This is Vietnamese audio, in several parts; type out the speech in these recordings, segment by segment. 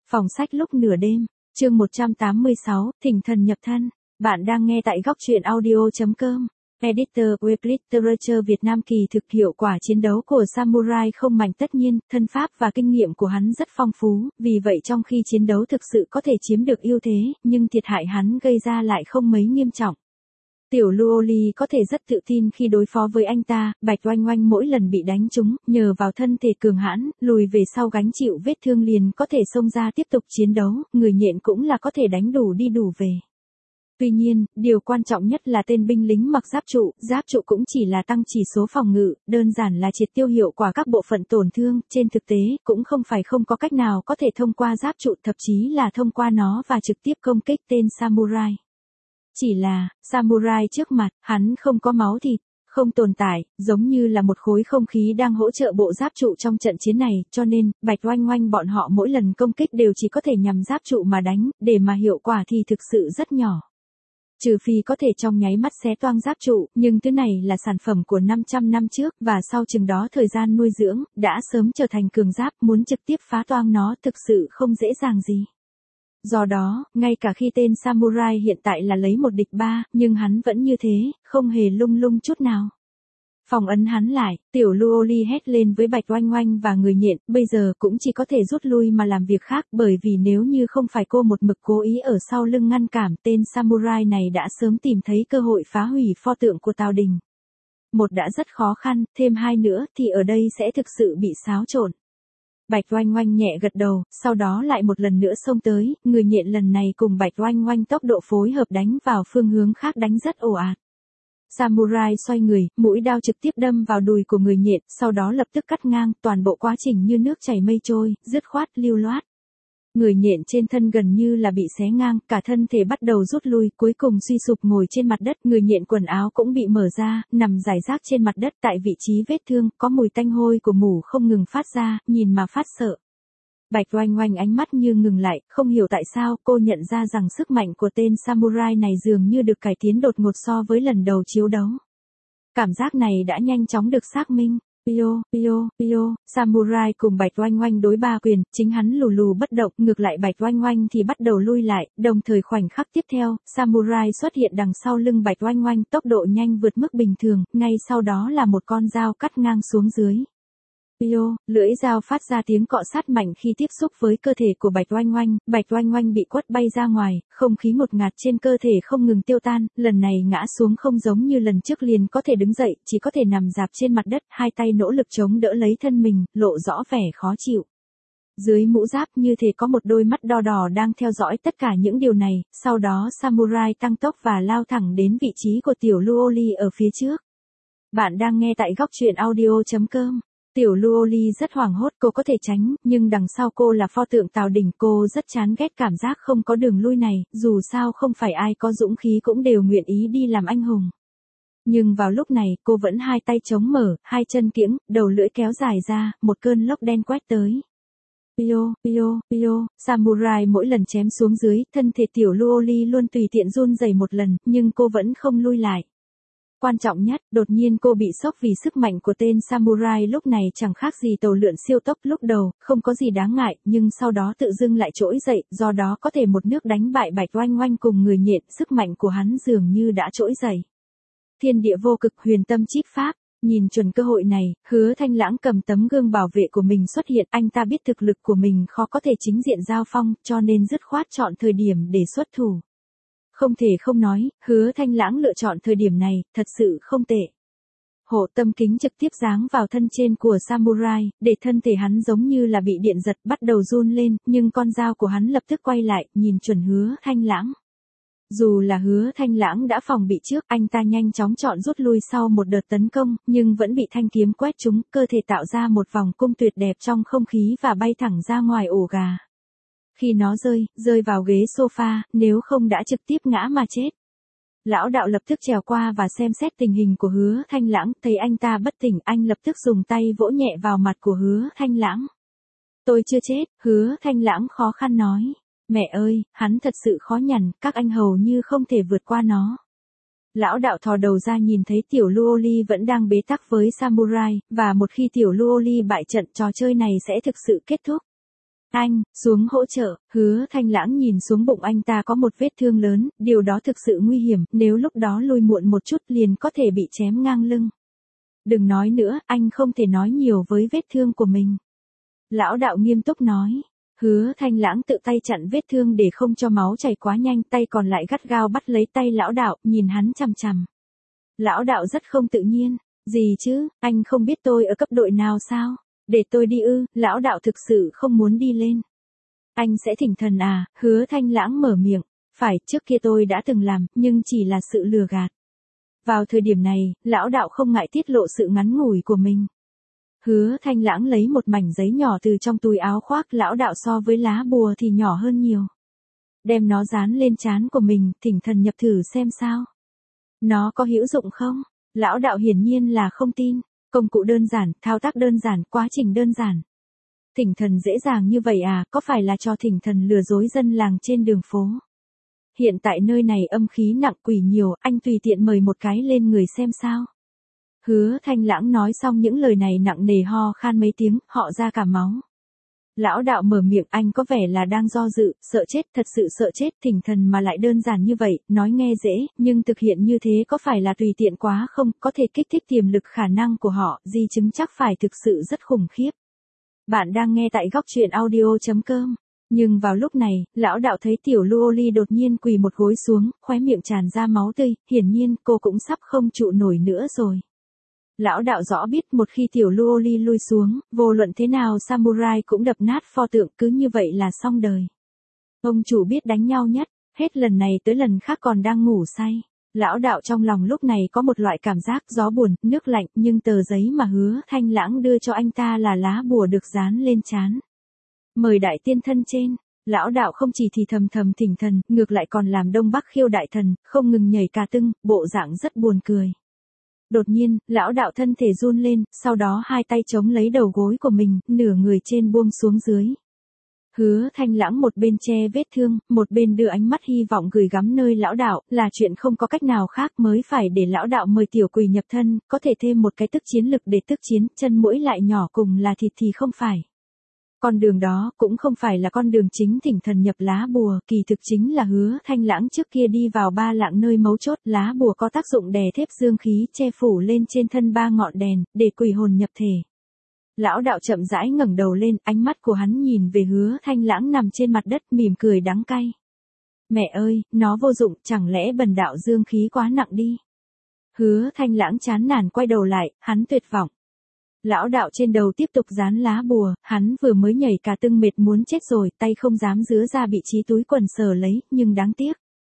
Phòng sách lúc nửa đêm, chương 186, Thỉnh thần nhập thân. Bạn đang nghe tại góc truyện audio.com. Editor Web Literature Việt Nam. Kỳ thực hiệu quả chiến đấu của Samurai không mạnh, tất nhiên, thân pháp và kinh nghiệm của hắn rất phong phú, vì vậy trong khi chiến đấu thực sự có thể chiếm được ưu thế, nhưng thiệt hại hắn gây ra lại không mấy nghiêm trọng. Tiểu Luoli có thể rất tự tin khi đối phó với anh ta, Bạch Oanh Oanh mỗi lần bị đánh trúng, nhờ vào thân thể cường hãn, lùi về sau gánh chịu vết thương liền có thể xông ra tiếp tục chiến đấu, người nhện cũng là có thể đánh đủ đi đủ về. Tuy nhiên, điều quan trọng nhất là tên binh lính mặc giáp trụ cũng chỉ là tăng chỉ số phòng ngự, đơn giản là triệt tiêu hiệu quả các bộ phận tổn thương, trên thực tế, cũng không phải không có cách nào có thể thông qua giáp trụ, thậm chí là thông qua nó và trực tiếp công kích tên Samurai. Chỉ là, Samurai trước mặt, hắn không có máu thịt, không tồn tại, giống như là một khối không khí đang hỗ trợ bộ giáp trụ trong trận chiến này, cho nên, Bạch Oanh Oanh bọn họ mỗi lần công kích đều chỉ có thể nhằm giáp trụ mà đánh, để mà hiệu quả thì thực sự rất nhỏ. Trừ phi có thể trong nháy mắt xé toang giáp trụ, nhưng thứ này là sản phẩm của 500 năm trước, và sau chừng đó thời gian nuôi dưỡng, đã sớm trở thành cường giáp, muốn trực tiếp phá toang nó thực sự không dễ dàng gì. Do đó, ngay cả khi tên Samurai hiện tại là lấy một địch ba, nhưng hắn vẫn như thế, không hề lung lung chút nào. Phòng ấn hắn lại, Tiểu Luoli hét lên với Bạch Oanh Oanh và người nhện, bây giờ cũng chỉ có thể rút lui mà làm việc khác, bởi vì nếu như không phải cô một mực cố ý ở sau lưng ngăn cản, tên Samurai này đã sớm tìm thấy cơ hội phá hủy pho tượng của Tào Đình. Một đã rất khó khăn, thêm hai nữa thì ở đây sẽ thực sự bị xáo trộn. Bạch Oanh Oanh nhẹ gật đầu, sau đó lại một lần nữa xông tới, người nhện lần này cùng Bạch Oanh Oanh tốc độ phối hợp đánh vào phương hướng khác đánh rất ồ ạt. Samurai xoay người, mũi đao trực tiếp đâm vào đùi của người nhện, sau đó lập tức cắt ngang, toàn bộ quá trình như nước chảy mây trôi, dứt khoát lưu loát. Người nhện trên thân gần như là bị xé ngang, cả thân thể bắt đầu rút lui, cuối cùng suy sụp ngồi trên mặt đất, người nhện quần áo cũng bị mở ra, nằm rải rác trên mặt đất, tại vị trí vết thương, có mùi tanh hôi của mủ không ngừng phát ra, nhìn mà phát sợ. Bạch Oanh Oanh ánh mắt như ngừng lại, không hiểu tại sao cô nhận ra rằng sức mạnh của tên Samurai này dường như được cải tiến đột ngột so với lần đầu chiếu đấu. Cảm giác này đã nhanh chóng được xác minh. Pio, Samurai cùng Bạch Oanh Oanh đối ba quyền, chính hắn lù lù bất động, ngược lại Bạch Oanh Oanh thì bắt đầu lui lại, đồng thời khoảnh khắc tiếp theo, Samurai xuất hiện đằng sau lưng Bạch Oanh Oanh, tốc độ nhanh vượt mức bình thường, ngay sau đó là một con dao cắt ngang xuống dưới. Lưỡi dao phát ra tiếng cọ sát mạnh khi tiếp xúc với cơ thể của Bạch Oanh Oanh bị quất bay ra ngoài, không khí ngột ngạt trên cơ thể không ngừng tiêu tan, lần này ngã xuống không giống như lần trước liền có thể đứng dậy, chỉ có thể nằm rạp trên mặt đất, hai tay nỗ lực chống đỡ lấy thân mình, lộ rõ vẻ khó chịu. Dưới mũ giáp như thể có một đôi mắt đỏ đỏ đang theo dõi tất cả những điều này, sau đó Samurai tăng tốc và lao thẳng đến vị trí của Tiểu Luoli ở phía trước. Bạn đang nghe tại góc truyện audio.com. Tiểu Luoli rất hoảng hốt, cô có thể tránh, nhưng đằng sau cô là pho tượng Tào Đình, cô rất chán ghét cảm giác không có đường lui này, dù sao không phải ai có dũng khí cũng đều nguyện ý đi làm anh hùng. Nhưng vào lúc này, cô vẫn hai tay chống mở, hai chân kiễng, đầu lưỡi kéo dài ra, một cơn lốc đen quét tới. Pio, Samurai mỗi lần chém xuống dưới, thân thể Tiểu Luoli luôn tùy tiện run rẩy một lần, nhưng cô vẫn không lui lại. Quan trọng nhất, đột nhiên cô bị sốc vì sức mạnh của tên Samurai lúc này chẳng khác gì tàu lượn siêu tốc, lúc đầu, không có gì đáng ngại, nhưng sau đó tự dưng lại trỗi dậy, do đó có thể một nước đánh bại Bạch Oanh Oanh cùng người nhện, sức mạnh của hắn dường như đã trỗi dậy. Thiên địa vô cực, huyền tâm chíp pháp, nhìn chuẩn cơ hội này, Hứa Thanh Lãng cầm tấm gương bảo vệ của mình xuất hiện, anh ta biết thực lực của mình khó có thể chính diện giao phong, cho nên dứt khoát chọn thời điểm để xuất thủ. Không thể không nói, Hứa Thanh Lãng lựa chọn thời điểm này, thật sự không tệ. Hộ tâm kính trực tiếp giáng vào thân trên của Samurai, để thân thể hắn giống như là bị điện giật bắt đầu run lên, nhưng con dao của hắn lập tức quay lại, nhìn chuẩn Hứa Thanh Lãng. Dù là Hứa Thanh Lãng đã phòng bị trước, anh ta nhanh chóng chọn rút lui sau một đợt tấn công, nhưng vẫn bị thanh kiếm quét trúng, cơ thể tạo ra một vòng cung tuyệt đẹp trong không khí và bay thẳng ra ngoài ổ gà. Khi nó rơi vào ghế sofa, nếu không đã trực tiếp ngã mà chết. Lão đạo lập tức trèo qua và xem xét tình hình của Hứa Thanh Lãng, thấy anh ta bất tỉnh, anh lập tức dùng tay vỗ nhẹ vào mặt của Hứa Thanh Lãng. Tôi chưa chết, Hứa Thanh Lãng khó khăn nói. Mẹ ơi, hắn thật sự khó nhằn, các anh hầu như không thể vượt qua nó. Lão đạo thò đầu ra nhìn thấy Tiểu Luoli vẫn đang bế tắc với Samurai, và một khi Tiểu Luoli bại trận, trò chơi này sẽ thực sự kết thúc. Anh, xuống hỗ trợ, Hứa Thanh Lãng nhìn xuống bụng anh ta có một vết thương lớn, điều đó thực sự nguy hiểm, nếu lúc đó lui muộn một chút liền có thể bị chém ngang lưng. Đừng nói nữa, anh không thể nói nhiều với vết thương của mình. Lão đạo nghiêm túc nói. Hứa Thanh Lãng tự tay chặn vết thương để không cho máu chảy quá nhanh, tay còn lại gắt gao bắt lấy tay lão đạo, nhìn hắn chằm chằm. Lão đạo rất không tự nhiên. Gì chứ, anh không biết tôi ở cấp đội nào sao? Để tôi đi ư? Lão đạo thực sự không muốn đi lên. Anh sẽ thỉnh thần à? Hứa Thanh Lãng mở miệng. Phải, trước kia tôi đã từng làm, nhưng chỉ là sự lừa gạt. Vào thời điểm này, lão đạo không ngại tiết lộ sự ngắn ngủi của mình. Hứa Thanh Lãng lấy một mảnh giấy nhỏ từ trong túi áo khoác lão đạo so với lá bùa thì nhỏ hơn nhiều. Đem nó dán lên trán của mình, thỉnh thần nhập thử xem sao. Nó có hữu dụng không? Lão đạo hiển nhiên là không tin. Công cụ đơn giản, thao tác đơn giản, quá trình đơn giản. Thỉnh thần dễ dàng như vậy à, có phải là cho thỉnh thần lừa dối dân làng trên đường phố? Hiện tại nơi này âm khí nặng quỷ nhiều, anh tùy tiện mời một cái lên người xem sao. Hứa Thanh Lãng nói xong những lời này nặng nề ho khan mấy tiếng, họ ra cả máu. Lão đạo mở miệng, anh có vẻ là đang do dự, sợ chết, thật sự sợ chết, thỉnh thần mà lại đơn giản như vậy, nói nghe dễ, nhưng thực hiện như thế có phải là tùy tiện quá không, có thể kích thích tiềm lực khả năng của họ, di chứng chắc phải thực sự rất khủng khiếp. Bạn đang nghe tại góc truyện audio.com. Nhưng vào lúc này, lão đạo thấy tiểu Luoli đột nhiên quỳ một gối xuống, khóe miệng tràn ra máu tươi, hiển nhiên cô cũng sắp không trụ nổi nữa rồi. Lão đạo rõ biết một khi tiểu Luoli lui xuống, vô luận thế nào samurai cũng đập nát pho tượng, cứ như vậy là xong đời. Ông chủ biết đánh nhau nhất, hết lần này tới lần khác còn đang ngủ say. Lão đạo trong lòng lúc này có một loại cảm giác gió buồn, nước lạnh, nhưng tờ giấy mà Hứa Thanh Lãng đưa cho anh ta là lá bùa được dán lên trán. Mời đại tiên thân trên. Lão đạo không chỉ thì thầm thỉnh thần, ngược lại còn làm Đông Bắc Khiêu đại thần, không ngừng nhảy cà tưng, bộ dạng rất buồn cười. Đột nhiên, lão đạo thân thể run lên, sau đó hai tay chống lấy đầu gối của mình, nửa người trên buông xuống dưới. Hứa Thanh Lãng một bên che vết thương, một bên đưa ánh mắt hy vọng gửi gắm nơi lão đạo, là chuyện không có cách nào khác mới phải để lão đạo mời tiểu quỷ nhập thân, có thể thêm một cái tức chiến lực để tức chiến, chân mũi lại nhỏ cùng là thịt thì không phải. Con đường đó cũng không phải là con đường chính thỉnh thần nhập lá bùa, kỳ thực chính là Hứa Thanh Lãng trước kia đi vào ba lạng nơi mấu chốt, lá bùa có tác dụng đè thép dương khí che phủ lên trên thân ba ngọn đèn, để quỷ hồn nhập thể. Lão đạo chậm rãi ngẩng đầu lên, ánh mắt của hắn nhìn về Hứa Thanh Lãng nằm trên mặt đất mỉm cười đắng cay. Mẹ ơi, nó vô dụng, chẳng lẽ bần đạo dương khí quá nặng đi. Hứa Thanh Lãng chán nản quay đầu lại, hắn tuyệt vọng. Lão đạo trên đầu tiếp tục dán lá bùa, hắn vừa mới nhảy cà tưng mệt muốn chết rồi, tay không dám dứa ra vị trí túi quần sờ lấy, nhưng đáng tiếc.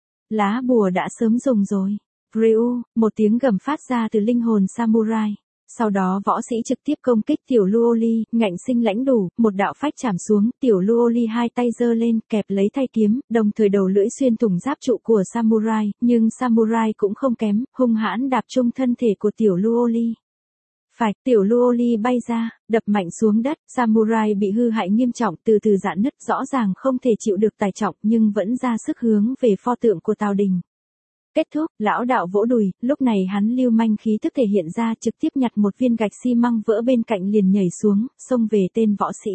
Lá bùa đã sớm dùng rồi. Ryu, một tiếng gầm phát ra từ linh hồn samurai. Sau đó võ sĩ trực tiếp công kích tiểu Luoli, ngạnh sinh lãnh đủ, một đạo phách chạm xuống, tiểu Luoli hai tay giơ lên, kẹp lấy thay kiếm, đồng thời đầu lưỡi xuyên thủng giáp trụ của samurai, nhưng samurai cũng không kém, hung hãn đạp trúng thân thể của tiểu Luoli. Phải, tiểu Luoli bay ra, đập mạnh xuống đất, samurai bị hư hại nghiêm trọng, từ từ rạn nứt, rõ ràng không thể chịu được tải trọng nhưng vẫn ra sức hướng về pho tượng của Tào Đình. Kết thúc, lão đạo vỗ đùi, lúc này hắn lưu manh khí tức thể hiện ra, trực tiếp nhặt một viên gạch xi măng vỡ bên cạnh liền nhảy xuống, xông về tên võ sĩ.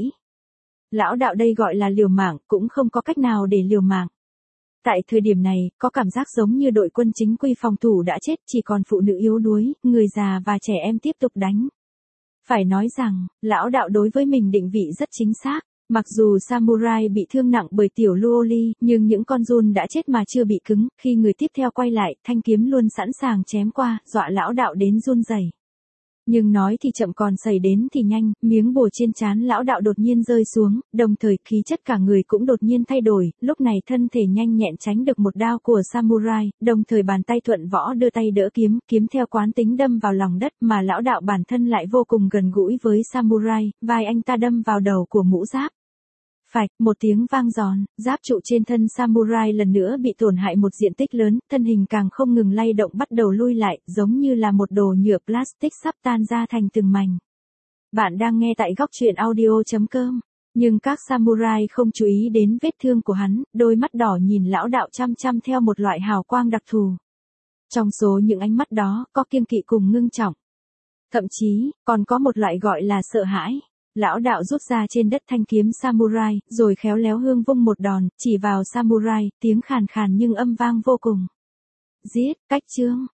Lão đạo đây gọi là liều mạng, cũng không có cách nào để liều mạng. Tại thời điểm này, có cảm giác giống như đội quân chính quy phòng thủ đã chết, chỉ còn phụ nữ yếu đuối, người già và trẻ em tiếp tục đánh. Phải nói rằng, lão đạo đối với mình định vị rất chính xác. Mặc dù samurai bị thương nặng bởi tiểu Luoli, nhưng những con giun đã chết mà chưa bị cứng, khi người tiếp theo quay lại, thanh kiếm luôn sẵn sàng chém qua, dọa lão đạo đến run rẩy. Nhưng nói thì chậm còn xảy đến thì nhanh, miếng bùa trên trán lão đạo đột nhiên rơi xuống, đồng thời khí chất cả người cũng đột nhiên thay đổi, lúc này thân thể nhanh nhẹn tránh được một đao của samurai, đồng thời bàn tay thuận võ đưa tay đỡ kiếm, kiếm theo quán tính đâm vào lòng đất mà lão đạo bản thân lại vô cùng gần gũi với samurai, vai anh ta đâm vào đầu của mũ giáp. Phạch, một tiếng vang giòn, giáp trụ trên thân samurai lần nữa bị tổn hại một diện tích lớn, thân hình càng không ngừng lay động bắt đầu lui lại, giống như là một đồ nhựa plastic sắp tan ra thành từng mảnh. Bạn đang nghe tại góc truyện audio.com, nhưng các samurai không chú ý đến vết thương của hắn, đôi mắt đỏ nhìn lão đạo chăm chăm theo một loại hào quang đặc thù. Trong số những ánh mắt đó, có kiêng kỵ cùng ngưng trọng. Thậm chí, còn có một loại gọi là sợ hãi. Lão đạo rút ra trên đất thanh kiếm samurai, rồi khéo léo hương vung một đòn, chỉ vào samurai, tiếng khàn khàn nhưng âm vang vô cùng. Giết, cách chương.